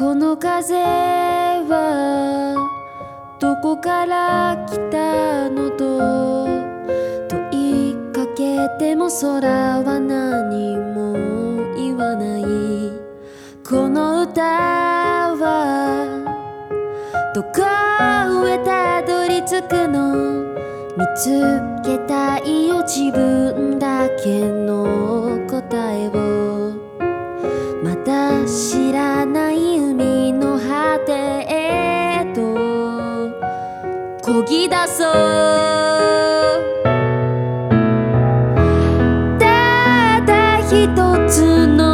この風はどこから来たのと問いかけても空は何も言わない。この歌はどこへたどり着くの？見つけたいよ自分だけの答えを。まだ知らない海の果てへと漕ぎ出そう。ただ一つの